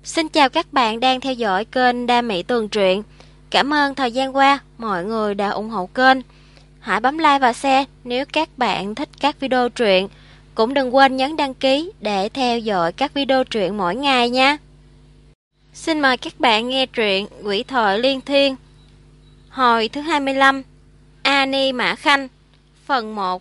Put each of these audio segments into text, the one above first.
Xin chào các bạn đang theo dõi kênh Đam Mỹ Tường Truyện. Cảm ơn thời gian qua mọi người đã ủng hộ kênh. Hãy bấm like và share nếu các bạn thích các video truyện. Cũng đừng quên nhấn đăng ký để theo dõi các video truyện mỗi ngày nha. Xin mời các bạn nghe truyện Quỷ Thoại Liên Thiên, hồi thứ 25, Ani Mã Khanh, phần 1.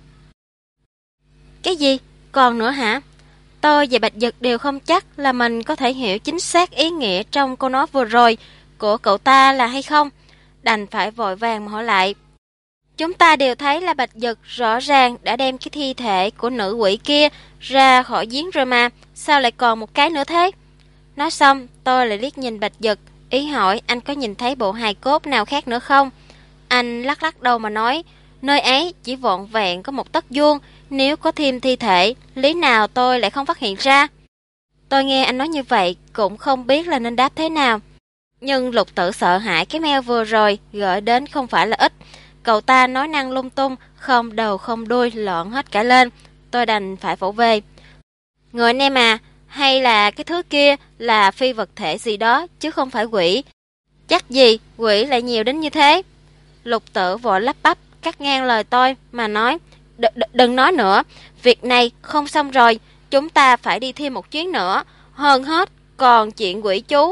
Cái gì? Còn nữa hả? Tôi và Bạch Dực đều không chắc là mình có thể hiểu chính xác ý nghĩa trong câu nói vừa rồi của cậu ta là hay không. Đành phải vội vàng mà hỏi lại. Chúng ta đều thấy là Bạch Dực rõ ràng đã đem cái thi thể của nữ quỷ kia ra khỏi giếng rồi mà, sao lại còn một cái nữa thế? Nói xong, tôi lại liếc nhìn Bạch Dực, ý hỏi anh có nhìn thấy bộ hài cốt nào khác nữa không? Anh lắc lắc đầu mà nói, nơi ấy chỉ vọn vẹn có một tấc vuông, nếu có thêm thi thể, lý nào tôi lại không phát hiện ra? Tôi nghe anh nói như vậy, cũng không biết là nên đáp thế nào. Nhưng Lục Tử sợ hãi cái mail vừa rồi gửi đến không phải là ít. Cậu ta nói năng lung tung, không đầu không đuôi, lộn hết cả lên. Tôi đành phải vỗ về. Người anh em à, hay là cái thứ kia là phi vật thể gì đó, chứ không phải quỷ. Chắc gì quỷ lại nhiều đến như thế? Lục Tử vội lắp bắp, cắt ngang lời tôi mà nói, đừng nói nữa, việc này không xong rồi, chúng ta phải đi thêm một chuyến nữa, hơn hết còn chuyện quỷ chú.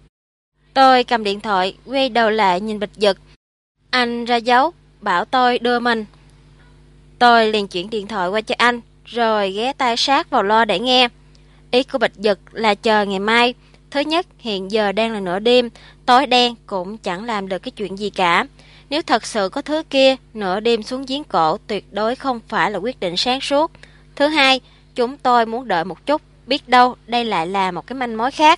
Tôi cầm điện thoại, quay đầu lại nhìn Bạch Dực. Anh ra dấu, bảo tôi đưa mình. Tôi liền chuyển điện thoại qua cho anh, rồi ghé tai sát vào loa để nghe. Ý của Bạch Dực là chờ ngày mai. Thứ nhất, hiện giờ đang là nửa đêm, tối đen cũng chẳng làm được cái chuyện gì cả. Nếu thật sự có thứ kia, nửa đêm xuống giếng cổ tuyệt đối không phải là quyết định sáng suốt. Thứ hai, chúng tôi muốn đợi một chút, biết đâu đây lại là một cái manh mối khác.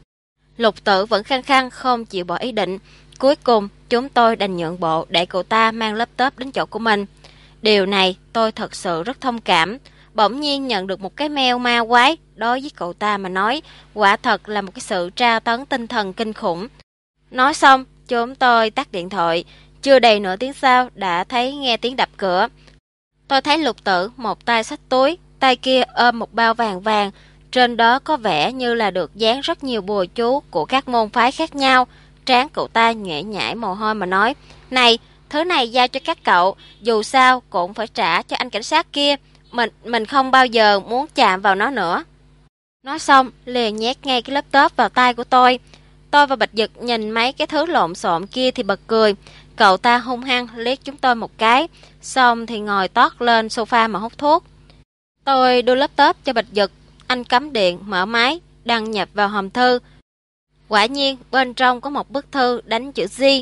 Lục Tử vẫn khăng khăng không chịu bỏ ý định. Cuối cùng, chúng tôi đành nhượng bộ để cậu ta mang laptop đến chỗ của mình. Điều này tôi thật sự rất thông cảm. Bỗng nhiên nhận được một cái mail ma quái, đối với cậu ta mà nói, quả thật là một cái sự tra tấn tinh thần kinh khủng. Nói xong, chúng tôi tắt điện thoại. Chưa đầy nửa tiếng sau đã thấy nghe tiếng đập cửa. Tôi thấy Lục Tử một tay xách túi, tay kia ôm một bao vàng vàng. Trên đó có vẻ như là được dán rất nhiều bùa chú của các môn phái khác nhau. Trán cậu ta nhễ nhại mồ hôi mà nói, này, thứ này giao cho các cậu, dù sao cũng phải trả cho anh cảnh sát kia. Mình không bao giờ muốn chạm vào nó nữa. Nói xong, liền nhét ngay cái laptop vào tay của tôi. Tôi và Bạch Dực nhìn mấy cái thứ lộn xộn kia thì bật cười. Cậu ta hung hăng liếc chúng tôi một cái, xong thì ngồi tót lên sofa mà hút thuốc. Tôi đưa laptop cho Bạch Dực, anh cắm điện, mở máy, đăng nhập vào hòm thư. Quả nhiên, bên trong có một bức thư đánh chữ G.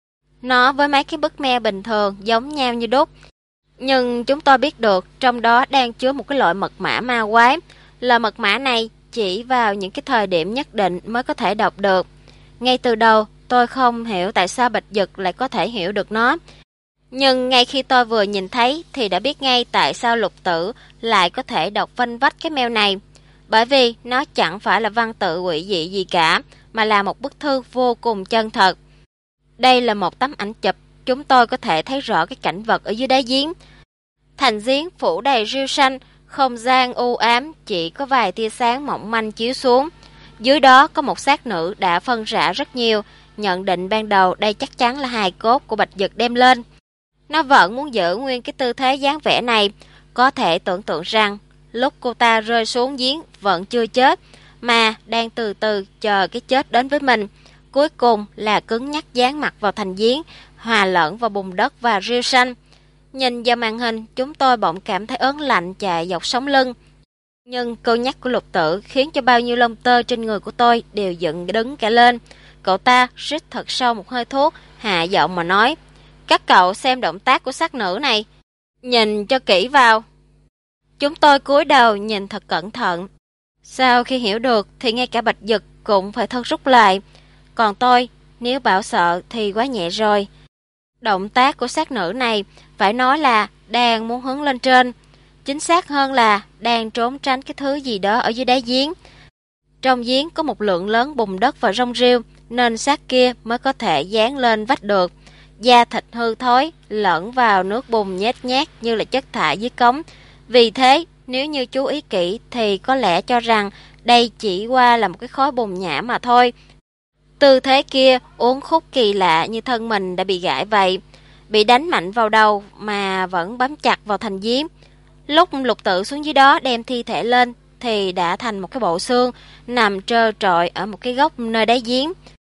Nó với mấy cái bức mail bình thường giống nhau như đúc. Nhưng chúng tôi biết được trong đó đang chứa một cái loại mật mã ma quái. Loại mật mã này chỉ vào những cái thời điểm nhất định mới có thể đọc được. Ngay từ đầu, tôi không hiểu tại sao Bạch Dực lại có thể hiểu được nó. Nhưng ngay khi tôi vừa nhìn thấy thì đã biết ngay tại sao Lục Tử lại có thể đọc vanh vách cái mail này. Bởi vì nó chẳng phải là văn tự quỷ dị gì cả, mà là một bức thư vô cùng chân thật. Đây là một tấm ảnh chụp, chúng tôi có thể thấy rõ cái cảnh vật ở dưới đáy giếng. Thành giếng phủ đầy rêu xanh, không gian u ám, chỉ có vài tia sáng mỏng manh chiếu xuống. Dưới đó có một xác nữ đã phân rã rất nhiều, nhận định ban đầu đây chắc chắn là hài cốt của Bạch Dực đem lên. Nó vẫn muốn giữ nguyên cái tư thế dáng vẻ này, có thể tưởng tượng rằng lúc cô ta rơi xuống giếng vẫn chưa chết, mà đang từ từ chờ cái chết đến với mình. Cuối cùng là cứng nhắc dán mặt vào thành giếng, hòa lẫn vào bùn đất và rêu xanh. Nhìn vào màn hình, chúng tôi bỗng cảm thấy ớn lạnh chạy dọc sống lưng. Nhưng câu nhắc của Lục Tử khiến cho bao nhiêu lông tơ trên người của tôi đều dựng đứng cả lên. Cậu ta rít thật sâu một hơi thuốc, hạ giọng mà nói, các cậu xem động tác của xác nữ này, nhìn cho kỹ vào. Chúng tôi cúi đầu nhìn thật cẩn thận. Sau khi hiểu được thì ngay cả Bạch Dực cũng phải thân rút lại. Còn tôi, nếu bảo sợ thì quá nhẹ rồi. Động tác của xác nữ này phải nói là đang muốn hướng lên trên. Chính xác hơn là đang trốn tránh cái thứ gì đó ở dưới đáy giếng. Trong giếng có một lượng lớn bùn đất và rong rêu, nên xác kia mới có thể dán lên vách được. Da thịt hư thối lẫn vào nước bùn nhếch nhác như là chất thải dưới cống. Vì thế, nếu như chú ý kỹ thì có lẽ cho rằng đây chỉ qua là một cái khối bùn nhão mà thôi. Tư thế kia uốn khúc kỳ lạ như thân mình đã bị gãi vậy, bị đánh mạnh vào đầu mà vẫn bám chặt vào thành giếng. Lúc Lục Tự xuống dưới đó đem thi thể lên thì đã thành một cái bộ xương nằm trơ trọi ở một cái góc nơi đáy giếng.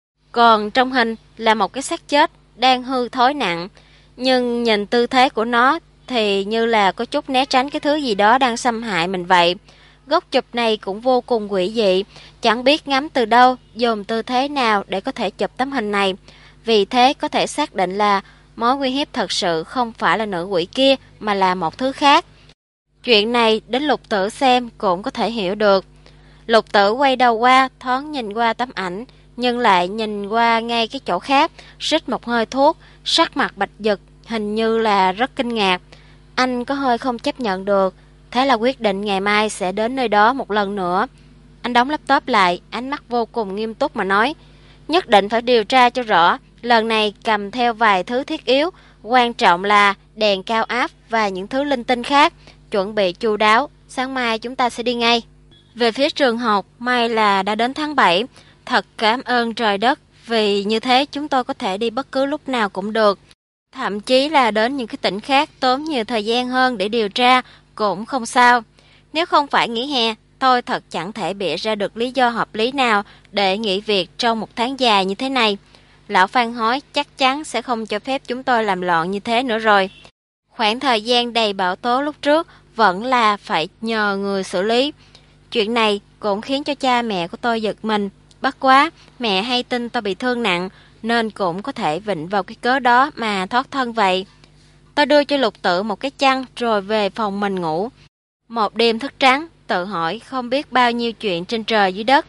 Còn trong hình là một cái xác chết đang hư thối nặng, nhưng nhìn tư thế của nó thì như là có chút né tránh cái thứ gì đó đang xâm hại mình vậy. Góc chụp này cũng vô cùng quỷ dị, chẳng biết ngắm từ đâu, dùng tư thế nào để có thể chụp tấm hình này. Vì thế có thể xác định là mối nguy hiếp thật sự không phải là nữ quỷ kia mà là một thứ khác. Chuyện này đến Lục Tử xem cũng có thể hiểu được. Lục Tử quay đầu qua, thoáng nhìn qua tấm ảnh, nhưng lại nhìn qua ngay cái chỗ khác, rít một hơi thuốc, sắc mặt Bạch Dực hình như là rất kinh ngạc. Anh có hơi không chấp nhận được, thế là quyết định ngày mai sẽ đến nơi đó một lần nữa. Anh đóng laptop lại, ánh mắt vô cùng nghiêm túc mà nói, nhất định phải điều tra cho rõ, lần này cầm theo vài thứ thiết yếu, quan trọng là đèn cao áp và những thứ linh tinh khác, chuẩn bị chu đáo, sáng mai chúng ta sẽ đi ngay. Về phía trường học, may là đã đến tháng 7, thật cảm ơn trời đất, vì như thế chúng tôi có thể đi bất cứ lúc nào cũng được. Thậm chí là đến những cái tỉnh khác tốn nhiều thời gian hơn để điều tra cũng không sao. Nếu không phải nghỉ hè, tôi thật chẳng thể bịa ra được lý do hợp lý nào để nghỉ việc trong một tháng dài như thế này. Lão Phan Hối chắc chắn sẽ không cho phép chúng tôi làm loạn như thế nữa rồi. Khoảng thời gian đầy bão tố lúc trước vẫn là phải nhờ người xử lý. Chuyện này cũng khiến cho cha mẹ của tôi giật mình. Bất quá, mẹ hay tin tôi bị thương nặng, nên cũng có thể vịnh vào cái cớ đó mà thoát thân vậy. Tôi đưa cho Lục Tự một cái chăn rồi về phòng mình ngủ. Một đêm thức trắng, tự hỏi không biết bao nhiêu chuyện trên trời dưới đất.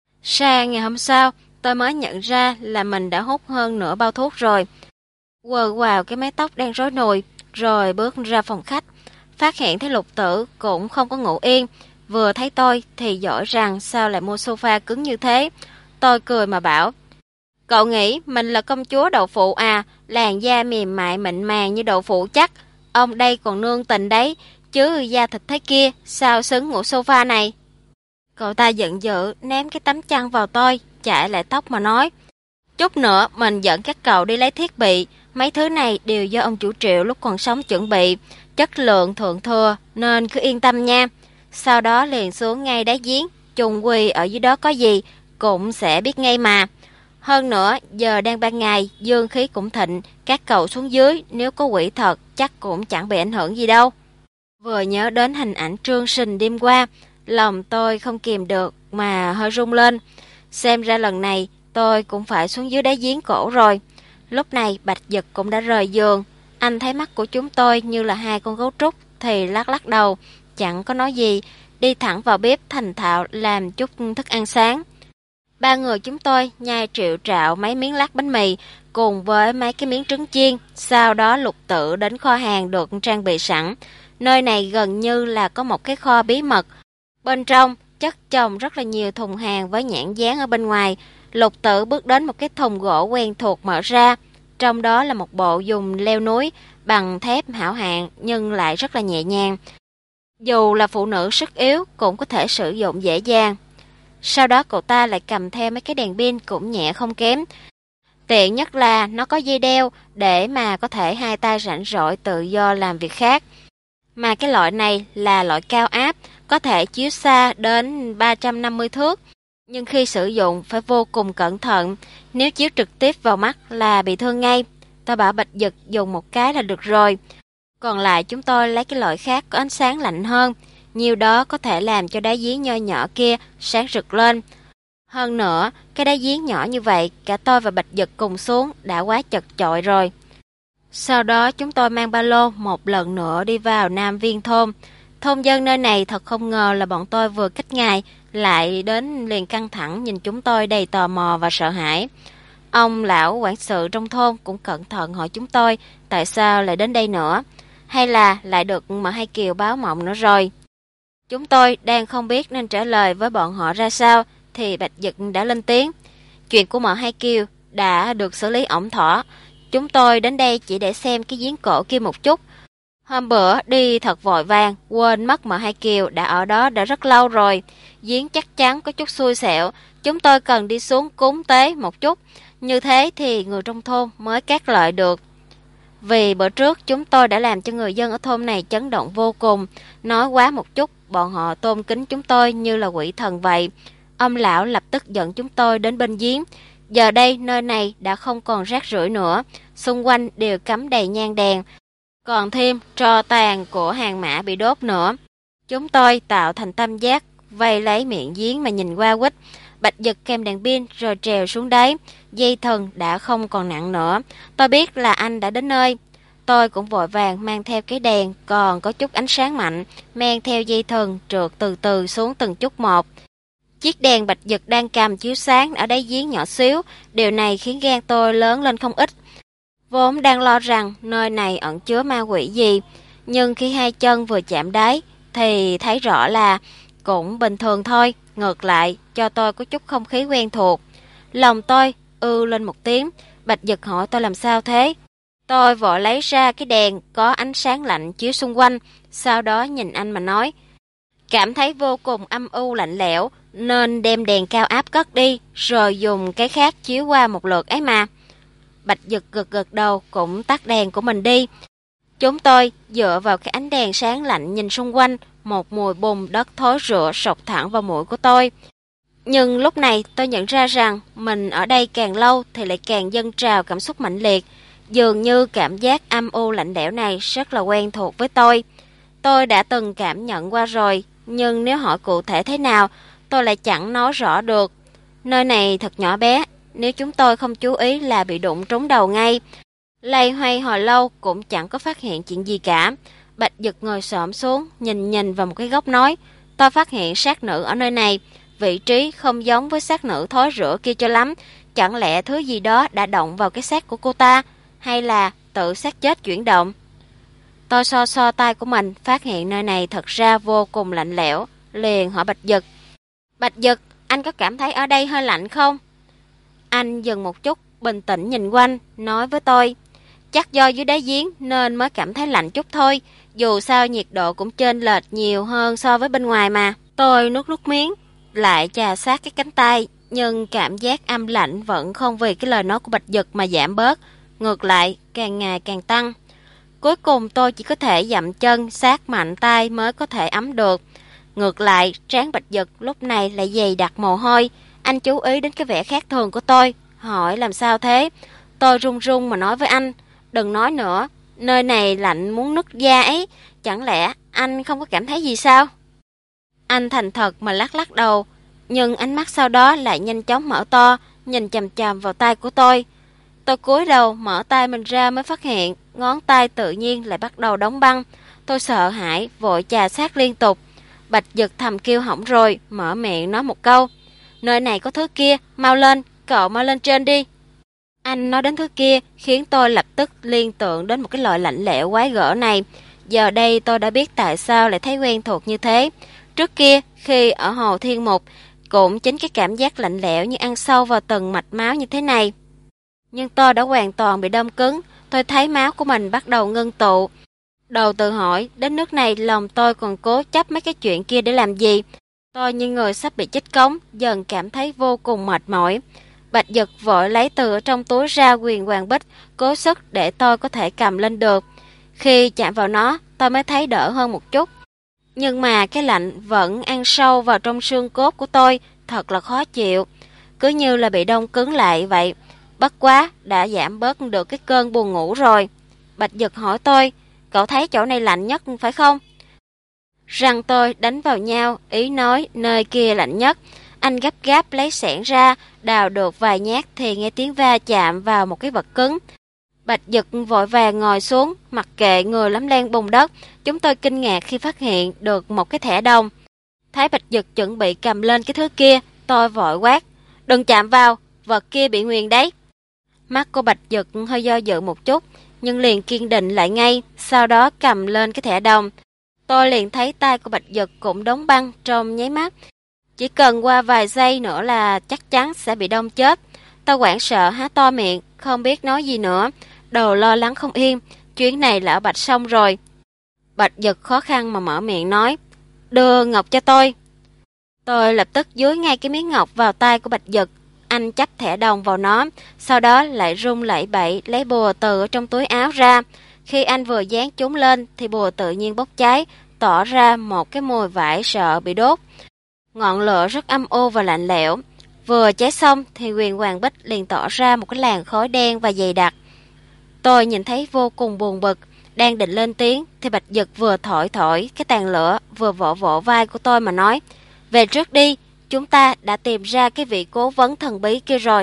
Sang ngày hôm sau, tôi mới nhận ra là mình đã hút hơn nửa bao thuốc rồi. Quờ vào cái mái tóc đang rối nùi, rồi bước ra phòng khách. Phát hiện thấy Lục Tự cũng không có ngủ yên. Vừa thấy tôi thì giỏi rằng sao lại mua sofa cứng như thế. Tôi cười mà bảo, cậu nghĩ mình là công chúa đậu phụ à, làn da mềm mại mịn màng như đậu phụ chắc. Ông đây còn nương tình đấy, chứ da thịt thế kia, sao xứng ngủ sofa này. Cậu ta giận dữ, ném cái tấm chăn vào tôi, chải lại tóc mà nói, chút nữa mình dẫn các cậu đi lấy thiết bị, mấy thứ này đều do ông chủ Triệu lúc còn sống chuẩn bị, chất lượng thượng thừa nên cứ yên tâm nha. Sau đó liền xuống ngay đáy giếng, trùng quỳ ở dưới đó có gì cũng sẽ biết ngay mà. Hơn nữa, giờ đang ban ngày, dương khí cũng thịnh, các cậu xuống dưới nếu có quỷ thật chắc cũng chẳng bị ảnh hưởng gì đâu. Vừa nhớ đến hình ảnh Trương Sình đêm qua, lòng tôi không kìm được mà hơi rung lên. Xem ra lần này tôi cũng phải xuống dưới đáy giếng cổ rồi. Lúc này Bạch Dực cũng đã rời giường. Anh thấy mắt của chúng tôi như là hai con gấu trúc thì lắc lắc đầu, chẳng có nói gì, đi thẳng vào bếp thành thạo làm chút thức ăn sáng. Ba người chúng tôi nhai triệu trạo mấy miếng lát bánh mì cùng với mấy cái miếng trứng chiên, sau đó Lục Tự đến kho hàng được trang bị sẵn. Nơi này gần như là có một cái kho bí mật. Bên trong chất chồng rất là nhiều thùng hàng với nhãn dán ở bên ngoài. Lục Tự bước đến một cái thùng gỗ quen thuộc mở ra. Trong đó là một bộ dùng leo núi bằng thép hảo hạng nhưng lại rất là nhẹ nhàng. Dù là phụ nữ sức yếu cũng có thể sử dụng dễ dàng. Sau đó cậu ta lại cầm theo mấy cái đèn pin cũng nhẹ không kém. Tiện nhất là nó có dây đeo để mà có thể hai tay rảnh rỗi tự do làm việc khác. Mà cái loại này là loại cao áp, có thể chiếu xa đến 350 thước. Nhưng khi sử dụng phải vô cùng cẩn thận, nếu chiếu trực tiếp vào mắt là bị thương ngay. Tôi bảo Bạch Dực dùng một cái là được rồi. Còn lại chúng tôi lấy cái loại khác có ánh sáng lạnh hơn, nhiều đó có thể làm cho đáy giếng nho nhỏ kia sáng rực lên. Hơn nữa, cái đáy giếng nhỏ như vậy, cả tôi và Bạch Dực cùng xuống đã quá chật chội rồi. Sau đó chúng tôi mang ba lô một lần nữa đi vào Nam Viên thôn. Thôn dân nơi này thật không ngờ là bọn tôi vừa cách ngày lại đến liền căng thẳng nhìn chúng tôi đầy tò mò và sợ hãi. Ông lão quản sự trong thôn cũng cẩn thận hỏi chúng tôi tại sao lại đến đây nữa, hay là lại được M Hai Kiều báo mộng nữa rồi. Chúng tôi đang không biết nên trả lời với bọn họ ra sao thì Bạch Dực đã lên tiếng. Chuyện của M Hai Kiều đã được xử lý ổn thỏa. Chúng tôi đến đây chỉ để xem cái giếng cổ kia một chút. Hôm bữa đi thật vội vàng, quên mất mà Hai Kiều đã ở đó đã rất lâu rồi. Giếng chắc chắn có chút xui xẻo, chúng tôi cần đi xuống cúng tế một chút. Như thế thì người trong thôn mới cát lợi được. Vì bữa trước chúng tôi đã làm cho người dân ở thôn này chấn động vô cùng. Nói quá một chút, bọn họ tôn kính chúng tôi như là quỷ thần vậy. Ông lão lập tức dẫn chúng tôi đến bên giếng. Giờ đây nơi này đã không còn rác rưởi nữa, xung quanh đều cắm đầy nhang đèn, còn thêm tro tàn của hàng mã bị đốt nữa. Chúng tôi tạo thành tam giác, vây lấy miệng giếng mà nhìn qua quýt. Bạch Dực kèm đèn pin rồi trèo xuống đáy, dây thừng đã không còn nặng nữa. Tôi biết là anh đã đến nơi. Tôi cũng vội vàng mang theo cái đèn còn có chút ánh sáng mạnh, men theo dây thừng trượt từ từ xuống từng chút một. Chiếc đèn Bạch Dực đang cầm chiếu sáng ở đáy giếng nhỏ xíu, điều này khiến gan tôi lớn lên không ít. Vốn đang lo rằng nơi này ẩn chứa ma quỷ gì, nhưng khi hai chân vừa chạm đáy thì thấy rõ là cũng bình thường thôi, ngược lại cho tôi có chút không khí quen thuộc. Lòng tôi lên một tiếng. Bạch Dực hỏi tôi làm sao thế. Tôi vội lấy ra cái đèn có ánh sáng lạnh chiếu xung quanh, sau đó nhìn anh mà nói, cảm thấy vô cùng âm u lạnh lẽo nên đem đèn cao áp cất đi, rồi dùng cái khác chiếu qua một lượt ấy mà. Bạch Dực gật gật đầu cũng tắt đèn của mình đi. Chúng tôi dựa vào cái ánh đèn sáng lạnh nhìn xung quanh, một mùi bùn đất thối rữa sộc thẳng vào mũi của tôi. Nhưng lúc này tôi nhận ra rằng mình ở đây càng lâu thì lại càng dâng trào cảm xúc mãnh liệt. Dường như cảm giác âm u lạnh lẽo này rất là quen thuộc với tôi. Tôi đã từng cảm nhận qua rồi, nhưng nếu hỏi cụ thể thế nào, tôi lại chẳng nói rõ được. Nơi này thật nhỏ bé, nếu chúng tôi không chú ý là bị đụng trúng đầu ngay. Loay hoay hồi lâu cũng chẳng có phát hiện chuyện gì cả. Bạch Dực ngồi xổm xuống, nhìn vào một cái góc nói, tôi phát hiện xác nữ ở nơi này, vị trí không giống với xác nữ thối rữa kia cho lắm. Chẳng lẽ thứ gì đó đã động vào cái xác của cô ta, hay là tự xác chết chuyển động? Tôi so tay của mình, phát hiện nơi này thật ra vô cùng lạnh lẽo, liền hỏi Bạch Dực. Bạch Dực, anh có cảm thấy ở đây hơi lạnh không? Anh dừng một chút, bình tĩnh nhìn quanh, nói với tôi, chắc do dưới đáy giếng nên mới cảm thấy lạnh chút thôi, dù sao nhiệt độ cũng chênh lệch nhiều hơn so với bên ngoài mà. Tôi nuốt nước miếng, lại chà sát cái cánh tay, nhưng cảm giác âm lạnh vẫn không vì cái lời nói của Bạch Dực mà giảm bớt, ngược lại càng ngày càng tăng. Cuối cùng tôi chỉ có thể dậm chân sát mạnh tay mới có thể ấm được. Ngược lại, trán Bạch Dực lúc này lại dày đặc mồ hôi. Anh chú ý đến cái vẻ khác thường của tôi, hỏi làm sao thế. Tôi run run mà nói với anh, đừng nói nữa, nơi này lạnh muốn nứt da ấy, chẳng lẽ anh không có cảm thấy gì sao? Anh thành thật mà lắc lắc đầu, nhưng ánh mắt sau đó lại nhanh chóng mở to, nhìn chằm chằm vào tay của tôi. Tôi cúi đầu mở tay mình ra mới phát hiện ngón tay tự nhiên lại bắt đầu đóng băng. Tôi sợ hãi vội chà sát liên tục. Bạch Dực thầm kêu hỏng rồi, mở miệng nói một câu, nơi này có thứ kia, mau lên, cậu mau lên trên đi. Anh nói đến thứ kia khiến tôi lập tức liên tưởng đến một cái loại lạnh lẽo quái gở này. Giờ đây tôi đã biết tại sao lại thấy quen thuộc như thế. Trước kia khi ở Hồ Thiên Mục cũng chính cái cảm giác lạnh lẽo như ăn sâu vào từng mạch máu như thế này. Nhưng tôi đã hoàn toàn bị đông cứng, tôi thấy máu của mình bắt đầu ngưng tụ. Đầu tự hỏi, đến nước này lòng tôi còn cố chấp mấy cái chuyện kia để làm gì? Tôi như người sắp bị chích cống, dần cảm thấy vô cùng mệt mỏi. Bạch Dực vội lấy từ ở trong túi ra quyền hoàng bích, cố sức để tôi có thể cầm lên được. Khi chạm vào nó, tôi mới thấy đỡ hơn một chút. Nhưng mà cái lạnh vẫn ăn sâu vào trong xương cốt của tôi, thật là khó chịu. Cứ như là bị đông cứng lại vậy. Bất quá, đã giảm bớt được cái cơn buồn ngủ rồi. Bạch Dực hỏi tôi, cậu thấy chỗ này lạnh nhất phải không? Răng tôi đánh vào nhau, ý nói nơi kia lạnh nhất. Anh gấp gáp lấy xẻng ra, đào được vài nhát thì nghe tiếng va chạm vào một cái vật cứng. Bạch Dực vội vàng ngồi xuống, mặc kệ người lấm lem bùn đất. Chúng tôi kinh ngạc khi phát hiện được một cái thẻ đồng. Thấy Bạch Dực chuẩn bị cầm lên cái thứ kia, tôi vội quát, đừng chạm vào, vật kia bị nguyền đấy. Mắt của Bạch Dực hơi do dự một chút, nhưng liền kiên định lại ngay, sau đó cầm lên cái thẻ đồng. Tôi liền thấy tay của Bạch Dực cũng đóng băng trong nháy mắt. Chỉ cần qua vài giây nữa là chắc chắn sẽ bị đông chết. Tôi hoảng sợ há to miệng, không biết nói gì nữa. Đầu lo lắng không yên, chuyến này là ở Bạch xong rồi. Bạch Dực khó khăn mà mở miệng nói, đưa ngọc cho tôi. Tôi lập tức dúi ngay cái miếng ngọc vào tay của Bạch Dực. Anh chắp thẻ đồng vào nó, sau đó lại rung lẩy bẩy lấy bùa từ ở trong túi áo ra. Khi anh vừa dán chúng lên thì bùa tự nhiên bốc cháy, tỏ ra một cái mùi vải sợ bị đốt. Ngọn lửa rất âm u và lạnh lẽo. Vừa cháy xong thì Huyền Hoàng Bích liền tỏ ra một cái làn khói đen và dày đặc. Tôi nhìn thấy vô cùng buồn bực, đang định lên tiếng thì Bạch Dực vừa thổi cái tàn lửa, vừa vỗ vỗ vai của tôi mà nói, về trước đi, chúng ta đã tìm ra cái vị cố vấn thần bí kia rồi.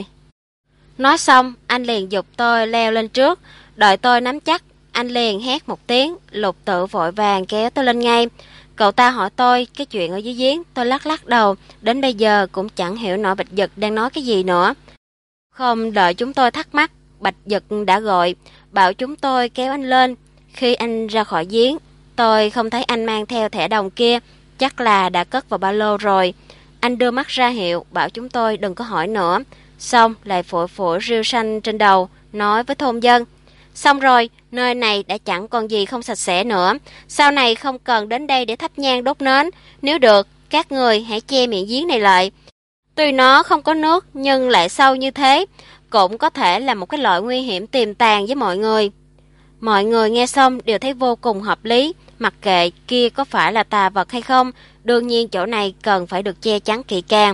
Nói xong, anh liền giục tôi leo lên trước, đợi tôi nắm chắc, anh liền hét một tiếng, Lục Tự vội vàng kéo tôi lên ngay. Cậu ta hỏi tôi cái chuyện ở dưới giếng, tôi lắc lắc đầu, đến bây giờ cũng chẳng hiểu nổi Bạch Dực đang nói cái gì nữa. Không đợi chúng tôi thắc mắc, Bạch Dực đã gọi, bảo chúng tôi kéo anh lên. Khi anh ra khỏi giếng, tôi không thấy anh mang theo thẻ đồng kia, chắc là đã cất vào ba lô rồi. Anh đưa mắt ra hiệu, bảo chúng tôi đừng có hỏi nữa. Xong lại phủi phủi rêu xanh trên đầu, nói với thôn dân, xong rồi, nơi này đã chẳng còn gì không sạch sẽ nữa. Sau này không cần đến đây để thắp nhang đốt nến. Nếu được, các người hãy che miệng giếng này lại. Tuy nó không có nước, nhưng lại sâu như thế, cũng có thể là một cái loại nguy hiểm tiềm tàng với mọi người. Mọi người nghe xong đều thấy vô cùng hợp lý. Mặc kệ kia có phải là tà vật hay không, đương nhiên chỗ này cần phải được che chắn kỹ càng.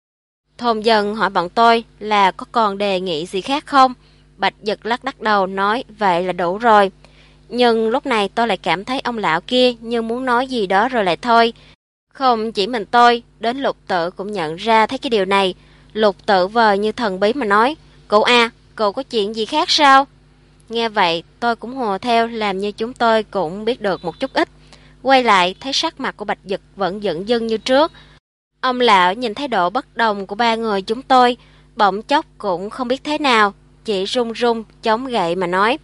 Thôn dân hỏi bọn tôi là có còn đề nghị gì khác không? Bạch Dực lắc lắc đầu nói vậy là đủ rồi. Nhưng lúc này tôi lại cảm thấy ông lão kia như muốn nói gì đó rồi lại thôi. Không chỉ mình tôi, đến Lục Tự cũng nhận ra thấy cái điều này. Lục Tự vờ như thần bí mà nói, cậu à, cậu có chuyện gì khác sao? Nghe vậy tôi cũng hùa theo, làm như chúng tôi cũng biết được một chút ít. Quay lại thấy sắc mặt của Bạch Dực vẫn dửng dưng như trước. Ông lão nhìn thái độ bất đồng của ba người chúng tôi, bỗng chốc cũng không biết thế nào, chỉ run run chống gậy mà nói,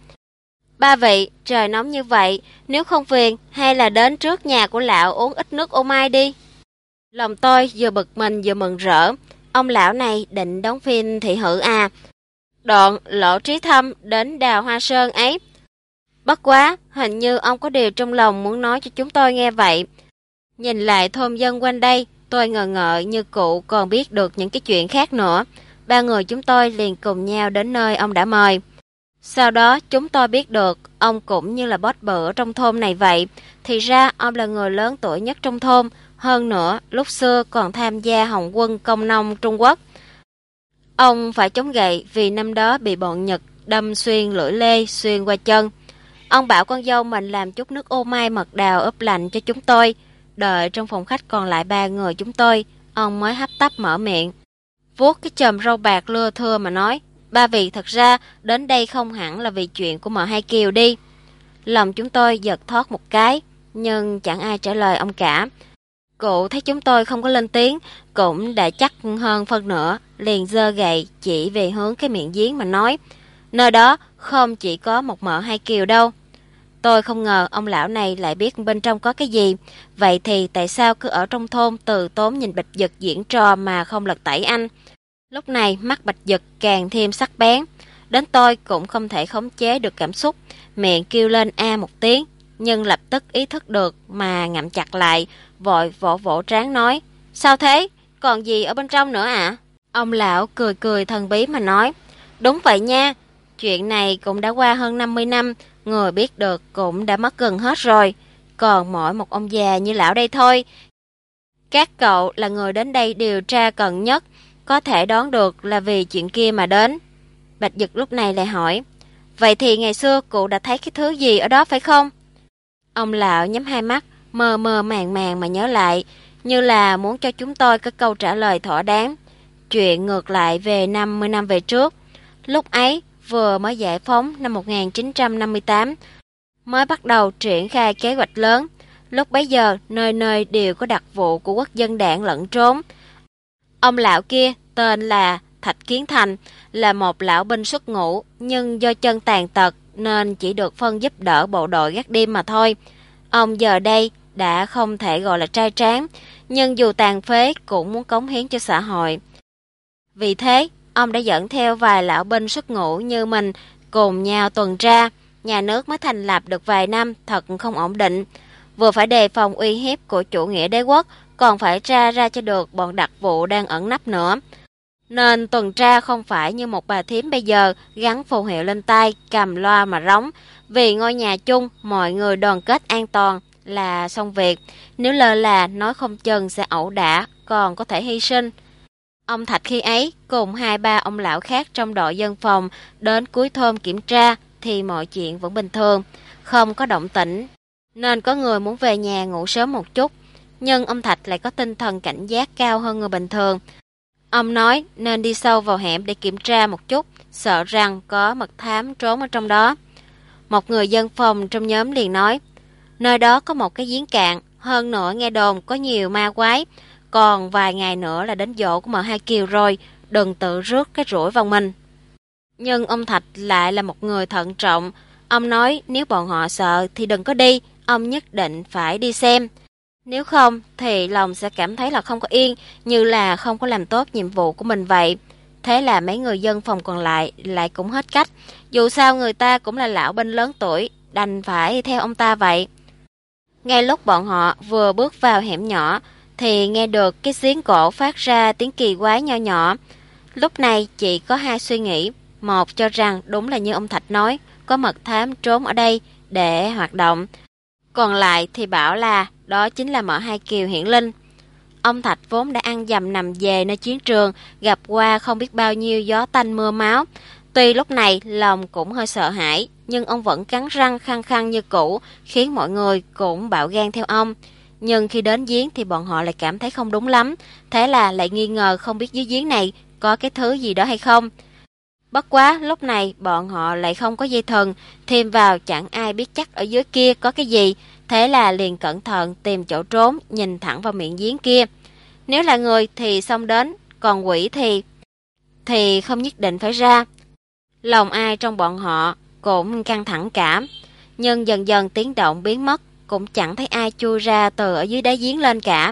ba vị, trời nóng như vậy, nếu không phiền hay là đến trước nhà của lão uống ít nước ô mai đi. Lòng tôi vừa bực mình vừa mừng rỡ. Ông lão này định đóng phim thị hử à? Đoạn Lộ Trí Thâm đến Đào Hoa Sơn ấy. Bất quá, hình như ông có điều trong lòng muốn nói cho chúng tôi nghe vậy. Nhìn lại thôn dân quanh đây, tôi ngờ ngợ như cụ còn biết được những cái chuyện khác nữa. Ba người chúng tôi liền cùng nhau đến nơi ông đã mời. Sau đó chúng tôi biết được ông cũng như là boss bự ở trong thôn này vậy. Thì ra ông là người lớn tuổi nhất trong thôn. Hơn nữa, lúc xưa còn tham gia Hồng quân công nông Trung Quốc. Ông phải chống gậy vì năm đó bị bọn Nhật đâm xuyên lưỡi lê xuyên qua chân. Ông bảo con dâu mình làm chút nước ô mai mật đào ướp lạnh cho chúng tôi. Đợi trong phòng khách còn lại ba người chúng tôi, ông mới hấp tấp mở miệng, vuốt cái chòm râu bạc lưa thưa mà nói, ba vị thật ra đến đây không hẳn là vì chuyện của mợ Hai Kiều đi. Lòng chúng tôi giật thoát một cái, nhưng chẳng ai trả lời ông cả. Cụ thấy chúng tôi không có lên tiếng, cũng đã chắc hơn phân nửa, liền giơ gậy chỉ về hướng cái miệng giếng mà nói, nơi đó không chỉ có một mợ Hai Kiều đâu. Tôi không ngờ ông lão này lại biết bên trong có cái gì. Vậy thì tại sao cứ ở trong thôn từ tốn nhìn Bạch Dực diễn trò mà không lật tẩy anh? Lúc này mắt Bạch Dực càng thêm sắc bén. Đến tôi cũng không thể khống chế được cảm xúc, miệng kêu lên a một tiếng, nhưng lập tức ý thức được mà ngậm chặt lại, vội vỗ vỗ trán nói, sao thế? Còn gì ở bên trong nữa ạ? Ông lão cười cười thần bí mà nói, đúng vậy nha, chuyện này cũng đã qua hơn 50 năm, người biết được cũng đã mất gần hết rồi, còn mỗi một ông già như lão đây thôi. Các cậu là người đến đây điều tra cần nhất, có thể đoán được là vì chuyện kia mà đến. Bạch Dực lúc này lại hỏi, vậy thì ngày xưa cụ đã thấy cái thứ gì ở đó phải không? Ông lão nhắm hai mắt, mơ mơ màng màng mà nhớ lại, như là muốn cho chúng tôi có câu trả lời thỏa đáng. Chuyện ngược lại về 50 năm về trước, lúc ấy vừa mới giải phóng năm 1958, mới bắt đầu triển khai kế hoạch lớn. Lúc bấy giờ nơi nơi đều có đặc vụ của quốc dân đảng lẫn trốn. Ông lão kia tên là Thạch Kiến Thành, là một lão binh xuất ngũ, nhưng do chân tàn tật nên chỉ được phân giúp đỡ bộ đội gác đêm mà thôi. Ông giờ đây đã không thể gọi là trai tráng, nhưng dù tàn phế cũng muốn cống hiến cho xã hội. Vì thế, ông đã dẫn theo vài lão binh xuất ngũ như mình cùng nhau tuần tra. Nhà nước mới thành lập được vài năm thật không ổn định. vừa phải đề phòng uy hiếp của chủ nghĩa đế quốc, còn phải tra ra cho được bọn đặc vụ đang ẩn nấp nữa. Nên tuần tra không phải như một bà thím bây giờ gắn phù hiệu lên tay, cầm loa mà rống. Vì ngôi nhà chung, mọi người đoàn kết an toàn là xong việc. Nếu lơ là nói không chừng sẽ ẩu đả, còn có thể hy sinh. Ông Thạch khi ấy cùng 2-3 ông lão khác trong đội dân phòng đến cuối thôn kiểm tra thì mọi chuyện vẫn bình thường, không có động tĩnh. Nên có người muốn về nhà ngủ sớm một chút, nhưng ông Thạch lại có tinh thần cảnh giác cao hơn người bình thường. Ông nói nên đi sâu vào hẻm để kiểm tra một chút, sợ rằng có mật thám trốn ở trong đó. Một người dân phòng trong nhóm liền nói, nơi đó có một cái giếng cạn, hơn nữa nghe đồn có nhiều ma quái, còn vài ngày nữa là đến giỗ của M2 Kiều rồi, đừng tự rước cái rủi vào mình. Nhưng ông Thạch lại là một người thận trọng, ông nói nếu bọn họ sợ thì đừng có đi, ông nhất định phải đi xem. Nếu không thì lòng sẽ cảm thấy là không có yên, như là không có làm tốt nhiệm vụ của mình vậy. Thế là mấy người dân phòng còn lại cũng hết cách. Dù sao người ta cũng là lão binh lớn tuổi, đành phải theo ông ta vậy. Ngay lúc bọn họ vừa bước vào hẻm nhỏ thì nghe được cái giếng cổ phát ra tiếng kỳ quái nho nhỏ. Lúc này chị có hai suy nghĩ. Một, cho rằng đúng là như ông Thạch nói, có mật thám trốn ở đây để hoạt động. Còn lại thì bảo là đó chính là M2 Kiều hiển linh. Ông Thạch vốn đã ăn dầm nằm về nơi chiến trường, gặp qua không biết bao nhiêu gió tanh mưa máu. Tuy lúc này lòng cũng hơi sợ hãi, nhưng ông vẫn cắn răng khăng khăng như cũ, khiến mọi người cũng bạo gan theo ông. Nhưng khi đến giếng thì bọn họ lại cảm thấy không đúng lắm, thế là lại nghi ngờ không biết dưới giếng này có cái thứ gì đó hay không. Bất quá lúc này bọn họ lại không có dây thừng, thêm vào chẳng ai biết chắc ở dưới kia có cái gì, thế là liền cẩn thận tìm chỗ trốn, nhìn thẳng vào miệng giếng kia. Nếu là người thì xông đến, còn quỷ thì không nhất định phải ra. Lòng ai trong bọn họ cũng căng thẳng cảm, nhưng dần dần tiếng động biến mất, cũng chẳng thấy ai chui ra từ ở dưới đáy giếng lên cả.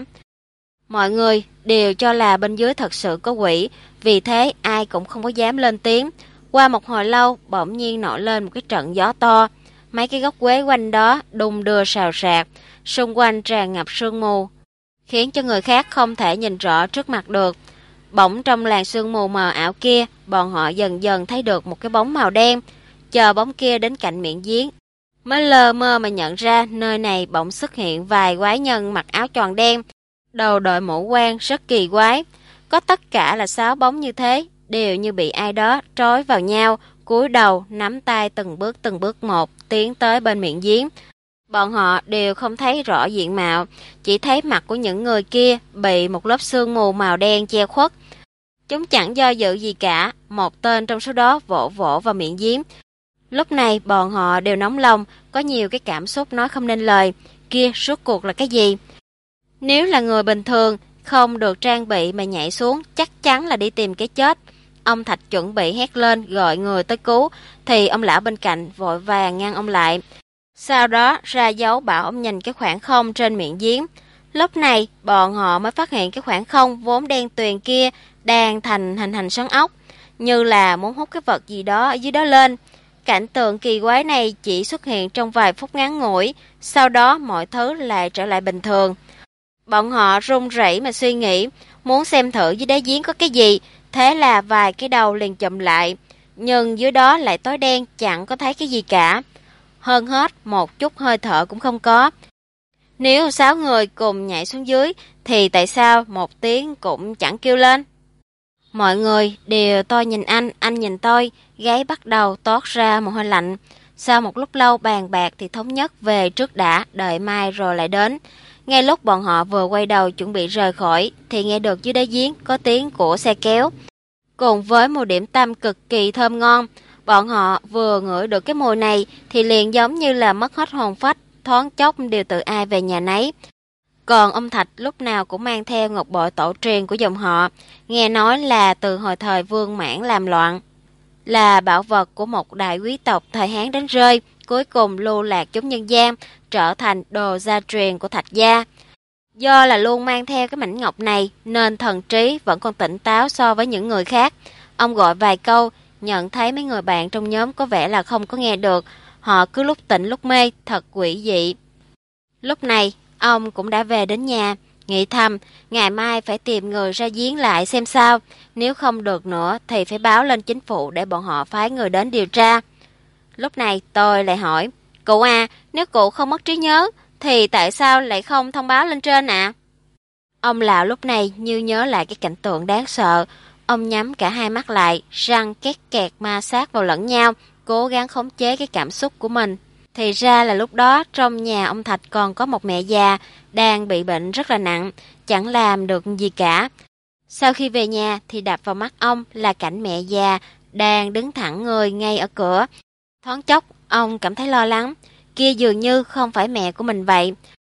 Mọi người đều cho là bên dưới thật sự có quỷ, vì thế ai cũng không có dám lên tiếng. Qua một hồi lâu, bỗng nhiên nổi lên một cái trận gió to, mấy cái gốc quế quanh đó đung đưa xào xạc, xung quanh tràn ngập sương mù, khiến cho người khác không thể nhìn rõ trước mặt được. Bỗng trong làn sương mù mờ ảo kia, bọn họ dần dần thấy được một cái bóng màu đen. Chờ bóng kia đến cạnh miệng giếng, mới lờ mơ mà nhận ra nơi này bỗng xuất hiện vài quái nhân mặc áo choàng đen, đầu đội mũ quan rất kỳ quái. Có tất cả là 6 bóng như thế, đều như bị ai đó trói vào nhau, cúi đầu nắm tay từng bước một tiến tới bên miệng giếng. Bọn họ đều không thấy rõ diện mạo, chỉ thấy mặt của những người kia bị một lớp sương mù màu đen che khuất. Chúng chẳng do dự gì cả, một tên trong số đó vỗ vỗ vào miệng giếng. Lúc này bọn họ đều nóng lòng, có nhiều cái cảm xúc nói không nên lời. Kia rốt cuộc là cái gì? Nếu là người bình thường, không được trang bị mà nhảy xuống, chắc chắn là đi tìm cái chết. Ông Thạch chuẩn bị hét lên gọi người tới cứu, thì ông lão bên cạnh vội vàng ngăn ông lại. Sau đó ra dấu bảo ông nhìn cái khoảng không trên miệng giếng. Lúc này bọn họ mới phát hiện cái khoảng không vốn đen tuyền kia đang thành hình xoắn ốc, như là muốn hút cái vật gì đó ở dưới đó lên. Cảnh tượng kỳ quái này chỉ xuất hiện trong vài phút ngắn ngủi, sau đó mọi thứ lại trở lại bình thường. Bọn họ run rẩy mà suy nghĩ, muốn xem thử dưới đáy giếng có cái gì, thế là vài cái đầu liền chụm lại, nhưng dưới đó lại tối đen, chẳng có thấy cái gì cả. Hơn hết, một chút hơi thở cũng không có. Nếu 6 người cùng nhảy xuống dưới, thì tại sao một tiếng cũng chẳng kêu lên? Mọi người đều tôi nhìn anh nhìn tôi, gáy bắt đầu toát ra mồ hôi lạnh. Sau một lúc lâu bàn bạc thì thống nhất về trước đã, đợi mai rồi lại đến. Ngay lúc bọn họ vừa quay đầu chuẩn bị rời khỏi, thì nghe được dưới đáy giếng có tiếng của xe kéo. Cùng với mùi điểm tâm cực kỳ thơm ngon, bọn họ vừa ngửi được cái mùi này thì liền giống như là mất hết hồn phách, thoáng chốc đều tự ai về nhà nấy. Còn ông Thạch lúc nào cũng mang theo ngọc bội tổ truyền của dòng họ, nghe nói là từ hồi thời Vương Mãn làm loạn, là bảo vật của một đại quý tộc thời Hán đánh rơi, cuối cùng lưu lạc chốn nhân gian, trở thành đồ gia truyền của Thạch gia. Do là luôn mang theo cái mảnh ngọc này nên thần trí vẫn còn tỉnh táo so với những người khác. Ông gọi vài câu, nhận thấy mấy người bạn trong nhóm có vẻ là không có nghe được, họ cứ lúc tỉnh lúc mê, thật quỷ dị. Lúc này, ông cũng đã về đến nhà, nghĩ thầm, ngày mai phải tìm người ra giếng lại xem sao, nếu không được nữa thì phải báo lên chính phủ để bọn họ phái người đến điều tra. Lúc này tôi lại hỏi, cụ à, nếu cụ không mất trí nhớ, thì tại sao lại không thông báo lên trên ạ? Ông lão lúc này như nhớ lại cái cảnh tượng đáng sợ. Ông nhắm cả hai mắt lại, răng két kẹt ma sát vào lẫn nhau, cố gắng khống chế cái cảm xúc của mình. Thì ra là lúc đó trong nhà ông Thạch còn có một mẹ già đang bị bệnh rất là nặng, chẳng làm được gì cả. Sau khi về nhà thì đập vào mắt ông là cảnh mẹ già đang đứng thẳng người ngay ở cửa. Thoáng chốc, ông cảm thấy lo lắng, kia dường như không phải mẹ của mình vậy.